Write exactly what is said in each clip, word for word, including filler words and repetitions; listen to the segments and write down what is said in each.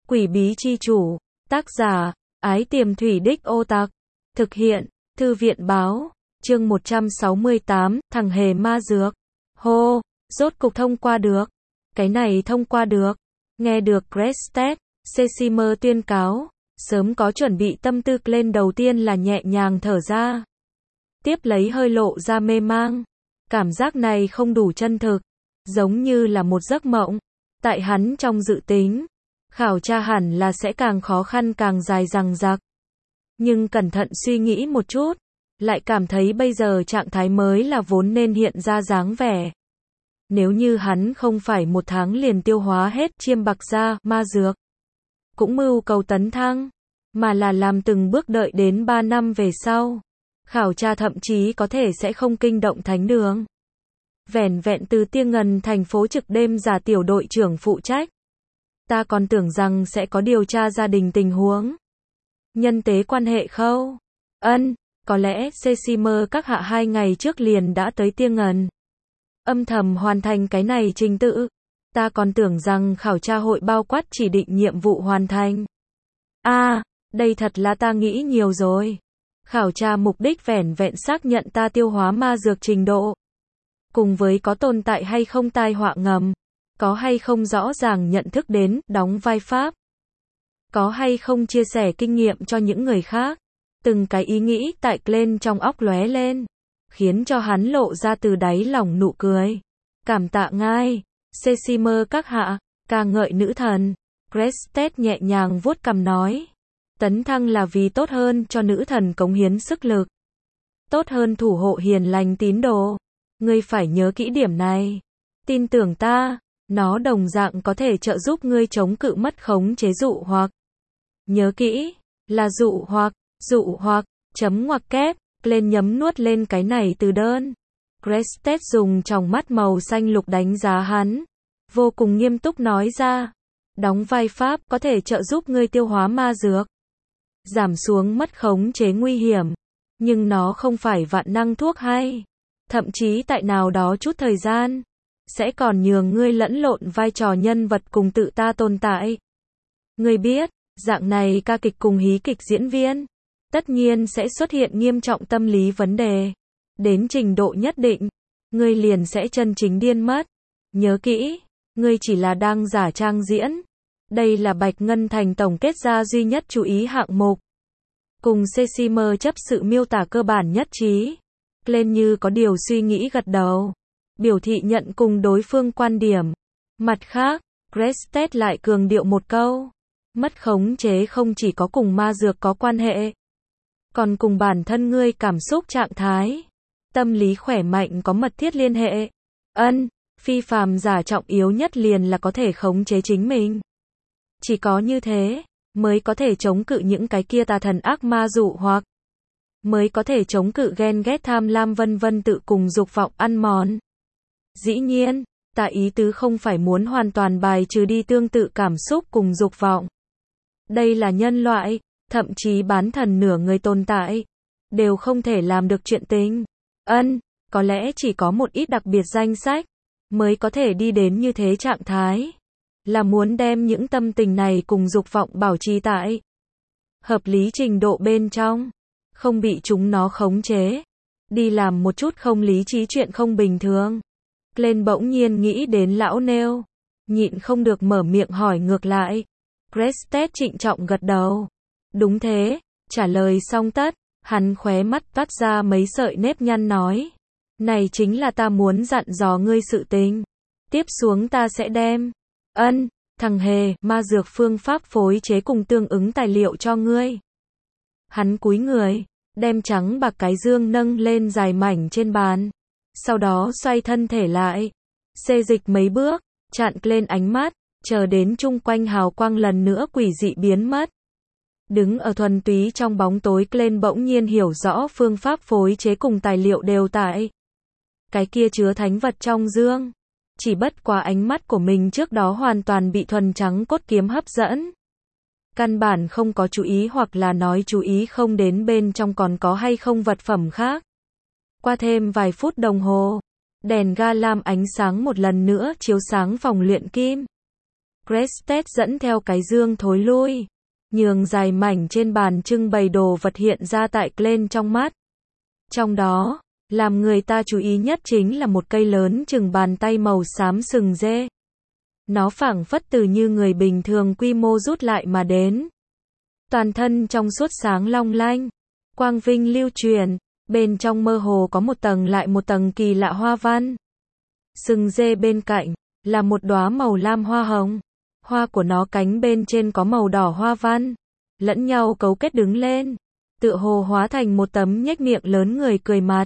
Quỷ bí chi chủ, tác giả, Ái Tiềm Thủy Đích Ô Tạc, thực hiện, Thư viện báo, chương một trăm sáu mươi tám, thằng hề ma dược. Hô, rốt cục thông qua được. Cái này thông qua được. Nghe được Crested, Cecimer tuyên cáo, sớm có chuẩn bị tâm tư lên đầu tiên là nhẹ nhàng thở ra. Tiếp lấy hơi lộ ra mê mang. Cảm giác này không đủ chân thực, giống như là một giấc mộng. Tại hắn trong dự tính, khảo tra hẳn là sẽ càng khó khăn càng dài dằng dặc. Nhưng cẩn thận suy nghĩ một chút, lại cảm thấy bây giờ trạng thái mới là vốn nên hiện ra dáng vẻ. Nếu như hắn không phải một tháng liền tiêu hóa hết chiêm bạc gia ma dược, cũng mưu cầu tấn thăng, mà là làm từng bước đợi đến ba năm về sau. Khảo tra thậm chí có thể sẽ không kinh động thánh đường. Vẻn vẹn từ Tiên Ngần thành phố trực đêm giả tiểu đội trưởng phụ trách. Ta còn tưởng rằng sẽ có điều tra gia đình tình huống. Nhân tế quan hệ khâu. Ân, có lẽ Cecimer các hạ hai ngày trước liền đã tới Tiên Ngần. Âm thầm hoàn thành cái này trình tự. Ta còn tưởng rằng khảo tra hội bao quát chỉ định nhiệm vụ hoàn thành. A, à, đây thật là ta nghĩ nhiều rồi. Khảo tra mục đích vẻn vẹn xác nhận ta tiêu hóa ma dược trình độ. Cùng với có tồn tại hay không tai họa ngầm. Có hay không rõ ràng nhận thức đến, đóng vai pháp. Có hay không chia sẻ kinh nghiệm cho những người khác. Từng cái ý nghĩ tại lên trong óc lóe lên. Khiến cho hắn lộ ra từ đáy lòng nụ cười. Cảm tạ ngài, Cecimer các hạ, ca ngợi nữ thần. Crested nhẹ nhàng vuốt cằm nói. Tấn thăng là vì tốt hơn cho nữ thần cống hiến sức lực. Tốt hơn thủ hộ hiền lành tín đồ. Ngươi phải nhớ kỹ điểm này. Tin tưởng ta, nó đồng dạng có thể trợ giúp ngươi chống cự mất khống chế dụ hoặc. Nhớ kỹ, là dụ hoặc, dụ hoặc, chấm ngoặc kép, lên nhấm nuốt lên cái này từ đơn. Crested dùng tròng mắt màu xanh lục đánh giá hắn. Vô cùng nghiêm túc nói ra. Đóng vai pháp có thể trợ giúp ngươi tiêu hóa ma dược. Giảm xuống mất khống chế nguy hiểm. Nhưng nó không phải vạn năng thuốc hay. Thậm chí tại nào đó chút thời gian, sẽ còn nhường ngươi lẫn lộn vai trò nhân vật cùng tự ta tồn tại. Ngươi biết, dạng này ca kịch cùng hí kịch diễn viên, tất nhiên sẽ xuất hiện nghiêm trọng tâm lý vấn đề. Đến trình độ nhất định, ngươi liền sẽ chân chính điên mất. Nhớ kỹ, ngươi chỉ là đang giả trang diễn. Đây là Bạch Ngân Thành tổng kết ra duy nhất chú ý hạng mục. Cùng Cecimer chấp sự miêu tả cơ bản nhất trí. Lên như có điều suy nghĩ gật đầu. Biểu thị nhận cùng đối phương quan điểm. Mặt khác, Crested lại cường điệu một câu. Mất khống chế không chỉ có cùng ma dược có quan hệ. Còn cùng bản thân ngươi cảm xúc trạng thái. Tâm lý khỏe mạnh có mật thiết liên hệ. Ân, phi phàm giả trọng yếu nhất liền là có thể khống chế chính mình. Chỉ có như thế, mới có thể chống cự những cái kia tà thần ác ma dụ hoặc. Mới có thể chống cự ghen ghét tham lam vân vân tự cùng dục vọng ăn mòn. Dĩ nhiên, ta ý tứ không phải muốn hoàn toàn bài trừ đi tương tự cảm xúc cùng dục vọng. Đây là nhân loại, thậm chí bán thần nửa người tồn tại, đều không thể làm được chuyện tình. Ân, có lẽ chỉ có một ít đặc biệt danh sách, mới có thể đi đến như thế trạng thái. Là muốn đem những tâm tình này cùng dục vọng bảo trì tại hợp lý trình độ bên trong. Không bị chúng nó khống chế. Đi làm một chút không lý trí chuyện không bình thường. Lên bỗng nhiên nghĩ đến lão nêu. Nhịn không được mở miệng hỏi ngược lại. Crested trịnh trọng gật đầu. Đúng thế, trả lời xong tất. Hắn khóe mắt toát ra mấy sợi nếp nhăn nói. Này chính là ta muốn dặn dò ngươi sự tình. Tiếp xuống ta sẽ đem. Ân, thằng hề, ma dược phương pháp phối chế cùng tương ứng tài liệu cho ngươi. Hắn cúi người, đem trắng bạc cái dương nâng lên dài mảnh trên bàn. Sau đó xoay thân thể lại. Xê dịch mấy bước, chặn lên ánh mắt, chờ đến chung quanh hào quang lần nữa quỷ dị biến mất. Đứng ở thuần túy trong bóng tối lên bỗng nhiên hiểu rõ phương pháp phối chế cùng tài liệu đều tại. Cái kia chứa thánh vật trong dương. Chỉ bất quá ánh mắt của mình trước đó hoàn toàn bị thuần trắng cốt kiếm hấp dẫn. Căn bản không có chú ý hoặc là nói chú ý không đến bên trong còn có hay không vật phẩm khác. Qua thêm vài phút đồng hồ, đèn ga lam ánh sáng một lần nữa chiếu sáng phòng luyện kim. Crested dẫn theo cái dương thối lui, nhường dài mảnh trên bàn trưng bày đồ vật hiện ra tại Glenn trong mắt. Trong đó, làm người ta chú ý nhất chính là một cây lớn chừng bàn tay màu xám sừng dê. Nó phảng phất từ như người bình thường quy mô rút lại mà đến. Toàn thân trong suốt sáng long lanh, quang vinh lưu truyền, bên trong mơ hồ có một tầng lại một tầng kỳ lạ hoa văn. Sừng dê bên cạnh là một đóa màu lam hoa hồng. Hoa của nó cánh bên trên có màu đỏ hoa văn, lẫn nhau cấu kết đứng lên, tựa hồ hóa thành một tấm nhếch miệng lớn người cười mặt.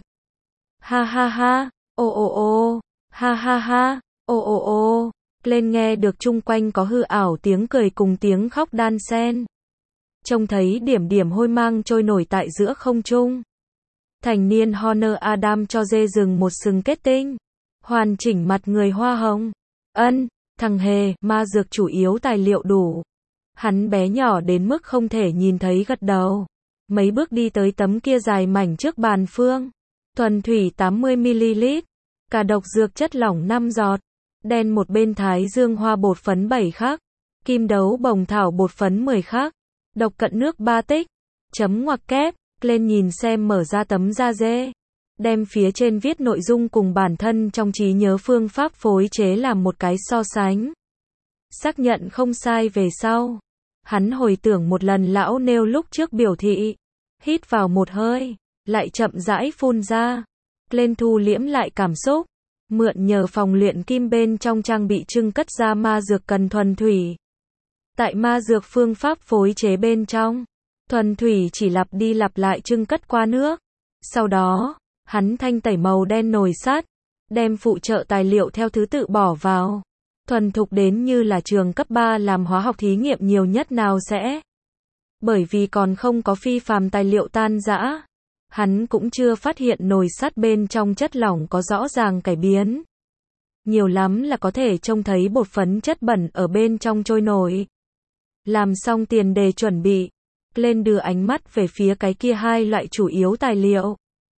Ha ha ha, ô ô ô, ha ha ha, ô ô ô. Lên nghe được chung quanh có hư ảo tiếng cười cùng tiếng khóc đan xen. Trông thấy điểm điểm hôi mang trôi nổi tại giữa không trung. Thành niên Honor Adam cho dê rừng một sừng kết tinh, hoàn chỉnh mặt người hoa hồng. Ân, thằng hề, ma dược chủ yếu tài liệu đủ. Hắn bé nhỏ đến mức không thể nhìn thấy gật đầu. Mấy bước đi tới tấm kia dài mảnh trước bàn phương. Thuần thủy tám mươi mi-li-lít, cả độc dược chất lỏng năm giọt, đen một bên thái dương hoa bột phấn bảy khắc, kim đấu bồng thảo bột phấn mười khắc, độc cận nước ba tích, chấm ngoặc kép, lên nhìn xem mở ra tấm da dê, đem phía trên viết nội dung cùng bản thân trong trí nhớ phương pháp phối chế làm một cái so sánh. Xác nhận không sai về sau, hắn hồi tưởng một lần lão nêu lúc trước biểu thị, hít vào một hơi, lại chậm rãi phun ra, lên thu liễm lại cảm xúc, mượn nhờ phòng luyện kim bên trong trang bị trưng cất ra ma dược cần thuần thủy. Tại ma dược phương pháp phối chế bên trong, thuần thủy chỉ lặp đi lặp lại trưng cất qua nước. Sau đó, hắn thanh tẩy màu đen nồi sắt, đem phụ trợ tài liệu theo thứ tự bỏ vào. Thuần thục đến như là trường cấp ba làm hóa học thí nghiệm nhiều nhất nào sẽ. Bởi vì còn không có phi phàm tài liệu tan rã, hắn cũng chưa phát hiện nồi sắt bên trong chất lỏng có rõ ràng cải biến. Nhiều lắm là có thể trông thấy bột phấn chất bẩn ở bên trong trôi nổi. Làm xong tiền đề chuẩn bị, lên đưa ánh mắt về phía cái kia hai loại chủ yếu tài liệu.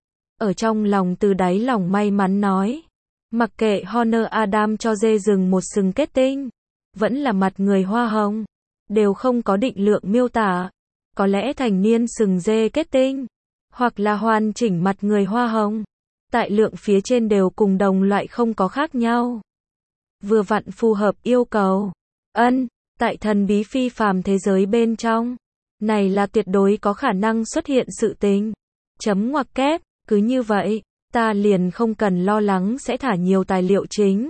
Ở trong lòng từ đáy lòng may mắn nói, mặc kệ Honor Adam cho dê rừng một sừng kết tinh, vẫn là mặt người hoa hồng, đều không có định lượng miêu tả. Có lẽ thành niên sừng dê kết tinh, hoặc là hoàn chỉnh mặt người hoa hồng, tại lượng phía trên đều cùng đồng loại không có khác nhau. Vừa vặn phù hợp yêu cầu. Ân, tại thần bí phi phàm thế giới bên trong, này là tuyệt đối có khả năng xuất hiện sự tình. Chấm ngoặc kép, cứ như vậy, ta liền không cần lo lắng sẽ thả nhiều tài liệu chính.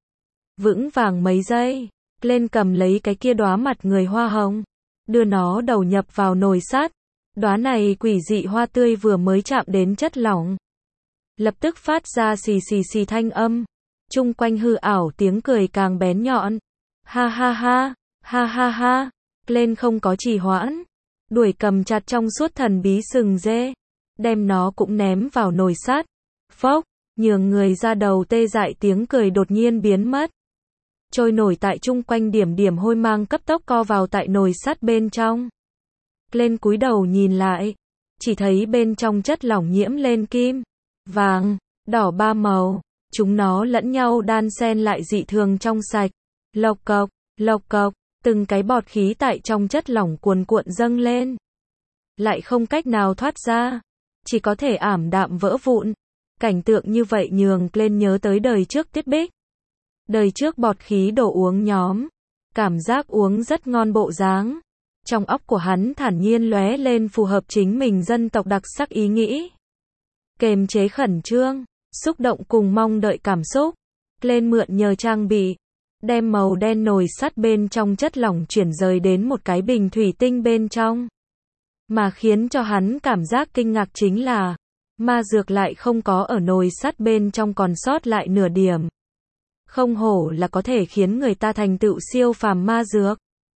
Vững vàng mấy giây, lên cầm lấy cái kia đóa mặt người hoa hồng, đưa nó đầu nhập vào nồi sắt. Đóa này quỷ dị hoa tươi vừa mới chạm đến chất lỏng, lập tức phát ra xì xì xì thanh âm, chung quanh hư ảo tiếng cười càng bén nhọn. Ha ha ha, ha ha ha, lên không có trì hoãn, đuổi cầm chặt trong suốt thần bí sừng dê, đem nó cũng ném vào nồi sắt. Phốc, nhường người ra đầu tê dại tiếng cười đột nhiên biến mất. Trôi nổi tại chung quanh điểm điểm hôi mang cấp tốc co vào tại nồi sắt bên trong. Lên cúi đầu nhìn lại, chỉ thấy bên trong chất lỏng nhiễm lên kim, vàng, đỏ ba màu, chúng nó lẫn nhau đan xen lại dị thường trong sạch. Lộc cộc, lộc cộc, từng cái bọt khí tại trong chất lỏng cuồn cuộn dâng lên, lại không cách nào thoát ra, chỉ có thể ảm đạm vỡ vụn. Cảnh tượng như vậy nhường lên nhớ tới đời trước Tiết Bích. Đời trước bọt khí đổ uống nhóm, cảm giác uống rất ngon bộ dáng. Trong óc của hắn thản nhiên lóe lên phù hợp chính mình dân tộc đặc sắc ý nghĩ. Kềm chế khẩn trương, xúc động cùng mong đợi cảm xúc. Lên mượn nhờ trang bị, đem màu đen nồi sắt bên trong chất lỏng chuyển rời đến một cái bình thủy tinh bên trong. Mà khiến cho hắn cảm giác kinh ngạc chính là, ma dược lại không có ở nồi sắt bên trong còn sót lại nửa điểm. Không hổ là có thể khiến người ta thành tựu siêu phàm ma dược.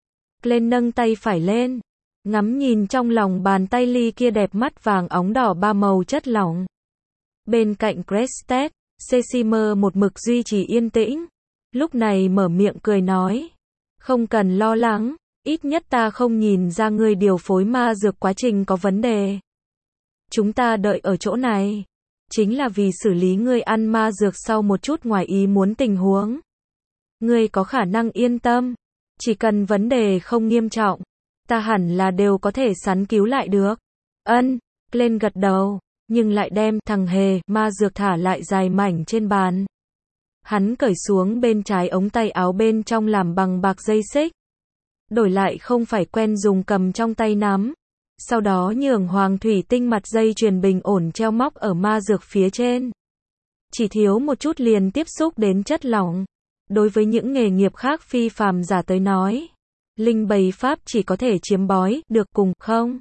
Lên nâng tay phải lên, ngắm nhìn trong lòng bàn tay ly kia đẹp mắt vàng óng đỏ ba màu chất lỏng. Bên cạnh Crested, Cecimer một mực duy trì yên tĩnh, lúc này mở miệng cười nói, không cần lo lắng, ít nhất ta không nhìn ra ngươi điều phối ma dược quá trình có vấn đề. Chúng ta đợi ở chỗ này, chính là vì xử lý ngươi ăn ma dược sau một chút ngoài ý muốn tình huống. Ngươi có khả năng yên tâm. Chỉ cần vấn đề không nghiêm trọng, ta hẳn là đều có thể sắn cứu lại được. Ân, Glenn gật đầu, nhưng lại đem thằng hề ma dược thả lại dài mảnh trên bàn. Hắn cởi xuống bên trái ống tay áo bên trong làm bằng bạc dây xích. Đổi lại không phải quen dùng cầm trong tay nắm. Sau đó nhường hoàng thủy tinh mặt dây chuyền bình ổn treo móc ở ma dược phía trên. Chỉ thiếu một chút liền tiếp xúc đến chất lỏng. Đối với những nghề nghiệp khác phi phàm giả tới nói, linh bầy pháp chỉ có thể chiếm bói được cùng không.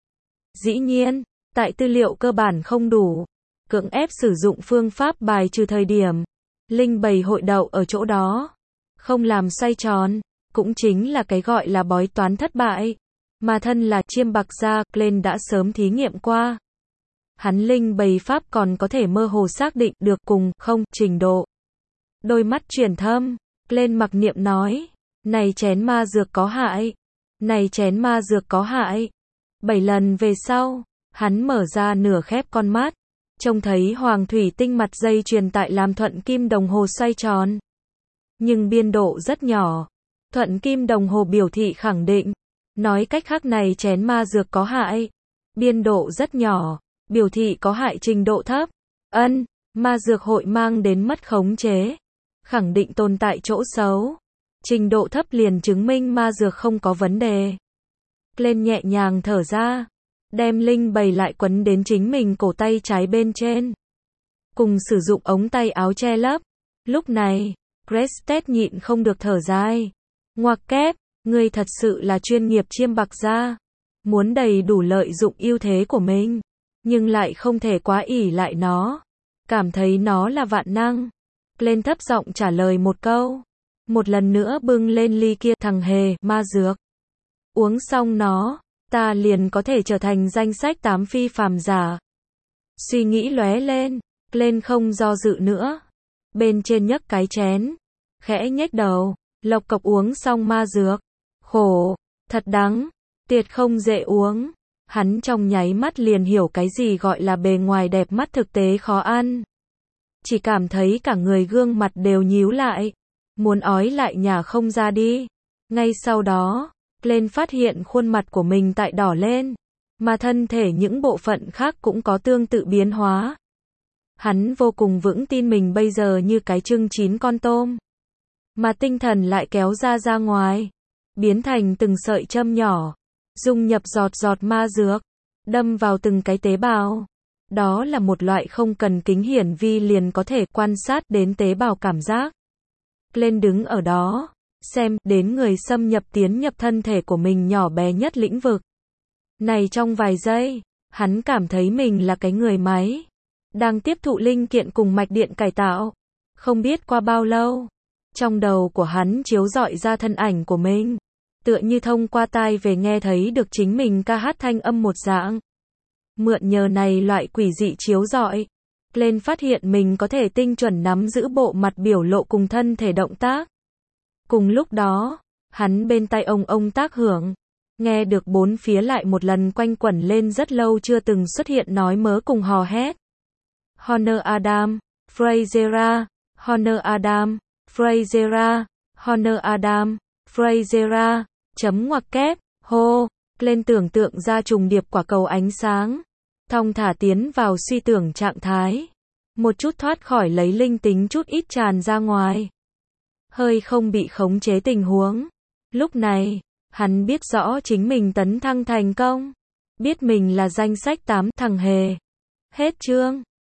Dĩ nhiên, tại tư liệu cơ bản không đủ, cưỡng ép sử dụng phương pháp bài trừ thời điểm, linh bầy hội đậu ở chỗ đó, không làm xoay tròn, cũng chính là cái gọi là bói toán thất bại. Mà thân là chiêm bạc gia, Glenn đã sớm thí nghiệm qua. Hắn linh bầy pháp còn có thể mơ hồ xác định được cùng không trình độ. Đôi mắt chuyển thâm, Glenn mặc niệm nói, này chén ma dược có hại, này chén ma dược có hại. Bảy lần về sau, hắn mở ra nửa khép con mắt, trông thấy hoàng thủy tinh mặt dây chuyền tại làm thuận kim đồng hồ xoay tròn. Nhưng biên độ rất nhỏ. Thuận kim đồng hồ biểu thị khẳng định. Nói cách khác này chén ma dược có hại. Biên độ rất nhỏ, biểu thị có hại trình độ thấp. Ân, ma dược hội mang đến mất khống chế. Khẳng định tồn tại chỗ xấu. Trình độ thấp liền chứng minh ma dược không có vấn đề. Glenn nhẹ nhàng thở ra, đem linh bầy lại quấn đến chính mình cổ tay trái bên trên. Cùng sử dụng ống tay áo che lấp. Lúc này, Crested nhịn không được thở dài. Ngoặc kép, ngươi thật sự là chuyên nghiệp chiêm bạc gia. Muốn đầy đủ lợi dụng ưu thế của mình, nhưng lại không thể quá ỷ lại nó. Cảm thấy nó là vạn năng. Glenn thấp giọng trả lời một câu. Một lần nữa bưng lên ly kia thằng hề ma dược. Uống xong nó, ta liền có thể trở thành danh sách tám phi phàm giả. Suy nghĩ lóe lên, Glenn không do dự nữa. Bên trên nhấc cái chén, khẽ nhếch đầu, lộc cộc uống xong ma dược. Khổ, thật đắng, tiệt không dễ uống. Hắn trong nháy mắt liền hiểu cái gì gọi là bề ngoài đẹp mắt thực tế khó ăn. Chỉ cảm thấy cả người gương mặt đều nhíu lại, muốn ói lại nhà không ra đi. Ngay sau đó, Glenn phát hiện khuôn mặt của mình tại đỏ lên, mà thân thể những bộ phận khác cũng có tương tự biến hóa. Hắn vô cùng vững tin mình bây giờ như cái chưng chín con tôm, mà tinh thần lại kéo ra ra ngoài, biến thành từng sợi châm nhỏ, dung nhập giọt giọt ma dược, đâm vào từng cái tế bào. Đó là một loại không cần kính hiển vi liền có thể quan sát đến tế bào cảm giác. Glenn đứng ở đó, xem đến người xâm nhập tiến nhập thân thể của mình nhỏ bé nhất lĩnh vực. Này trong vài giây, hắn cảm thấy mình là cái người máy, đang tiếp thụ linh kiện cùng mạch điện cải tạo. Không biết qua bao lâu, trong đầu của hắn chiếu rọi ra thân ảnh của mình, tựa như thông qua tai về nghe thấy được chính mình ca hát thanh âm một dạng. Mượn nhờ này loại quỷ dị chiếu rọi, Glenn phát hiện mình có thể tinh chuẩn nắm giữ bộ mặt biểu lộ cùng thân thể động tác. Cùng lúc đó, hắn bên tai ông ông tác hưởng, nghe được bốn phía lại một lần quanh quẩn lên rất lâu chưa từng xuất hiện nói mớ cùng hò hét. Honor Adam, Frasera, Honor Adam, Frasera, Honor Adam, Frasera, chấm ngoặc kép, hô, Glenn tưởng tượng ra trùng điệp quả cầu ánh sáng, thong thả tiến vào suy tưởng trạng thái, một chút thoát khỏi lấy linh tính chút ít tràn ra ngoài. Hơi không bị khống chế tình huống. Lúc này, hắn biết rõ chính mình tấn thăng thành công, biết mình là danh sách tám thằng hề. Hết chương.